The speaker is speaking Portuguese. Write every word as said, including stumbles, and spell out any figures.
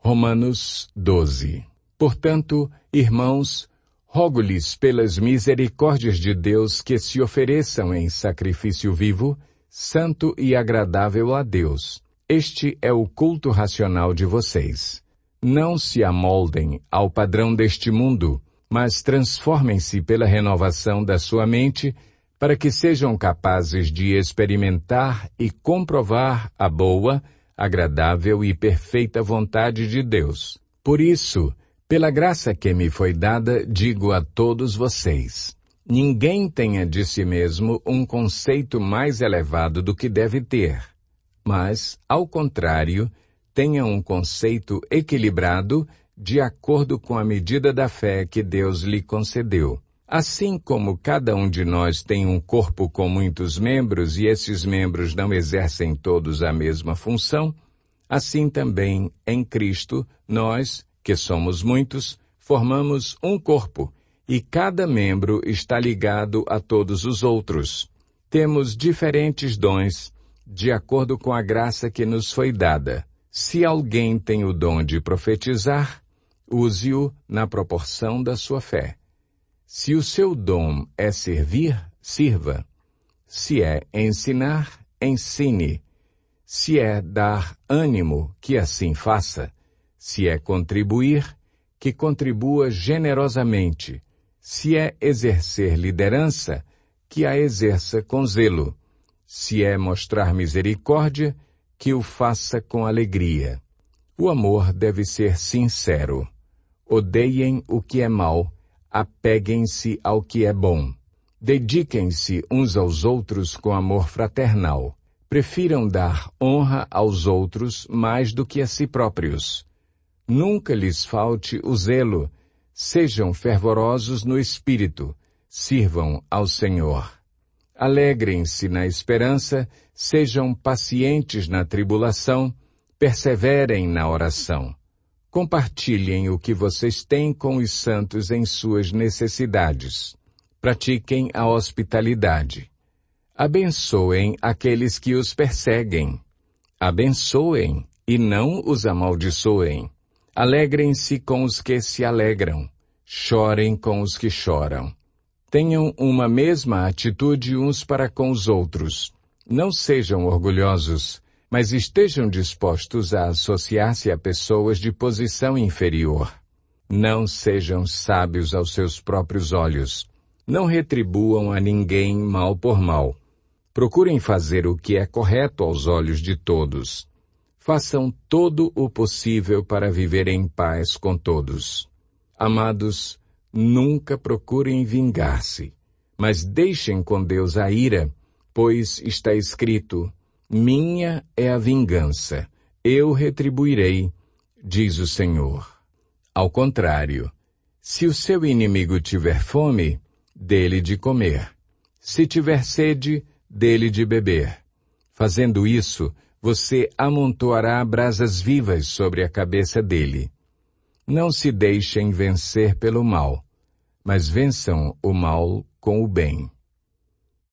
Romanos doze. Portanto, irmãos, rogo-lhes pelas misericórdias de Deus que se ofereçam em sacrifício vivo, santo e agradável a Deus. Este é o culto racional de vocês. Não se amoldem ao padrão deste mundo, mas transformem-se pela renovação da sua mente, para que sejam capazes de experimentar e comprovar a boa, agradável e perfeita vontade de Deus. Por isso, pela graça que me foi dada, digo a todos vocês, ninguém tenha de si mesmo um conceito mais elevado do que deve ter, mas, ao contrário, tenha um conceito equilibrado de acordo com a medida da fé que Deus lhe concedeu. Assim como cada um de nós tem um corpo com muitos membros e esses membros não exercem todos a mesma função, assim também, em Cristo, nós, que somos muitos, formamos um corpo, e cada membro está ligado a todos os outros. Temos diferentes dons, de acordo com a graça que nos foi dada. Se alguém tem o dom de profetizar, use-o na proporção da sua fé. Se o seu dom é servir, sirva. Se é ensinar, ensine. Se é dar ânimo, que assim faça. Se é contribuir, que contribua generosamente. Se é exercer liderança, que a exerça com zelo. Se é mostrar misericórdia, que o faça com alegria. O amor deve ser sincero. Odeiem o que é mau, apeguem-se ao que é bom. Dediquem-se uns aos outros com amor fraternal. Prefiram dar honra aos outros mais do que a si próprios. Nunca lhes falte o zelo. Sejam fervorosos no espírito. Sirvam ao Senhor. Alegrem-se na esperança, sejam pacientes na tribulação, perseverem na oração. Compartilhem o que vocês têm com os santos em suas necessidades. Pratiquem a hospitalidade. Abençoem aqueles que os perseguem. Abençoem e não os amaldiçoem. Alegrem-se com os que se alegram. Chorem com os que choram. Tenham uma mesma atitude uns para com os outros. Não sejam orgulhosos, mas estejam dispostos a associar-se a pessoas de posição inferior. Não sejam sábios aos seus próprios olhos. Não retribuam a ninguém mal por mal. Procurem fazer o que é correto aos olhos de todos. Façam todo o possível para viver em paz com todos. Amados, nunca procurem vingar-se, mas deixem com Deus a ira, pois está escrito, minha é a vingança, eu retribuirei, diz o Senhor. Ao contrário, se o seu inimigo tiver fome, dê-lhe de comer. Se tiver sede, dê-lhe de beber. Fazendo isso, você amontoará brasas vivas sobre a cabeça dele. Não se deixem vencer pelo mal, mas vençam o mal com o bem.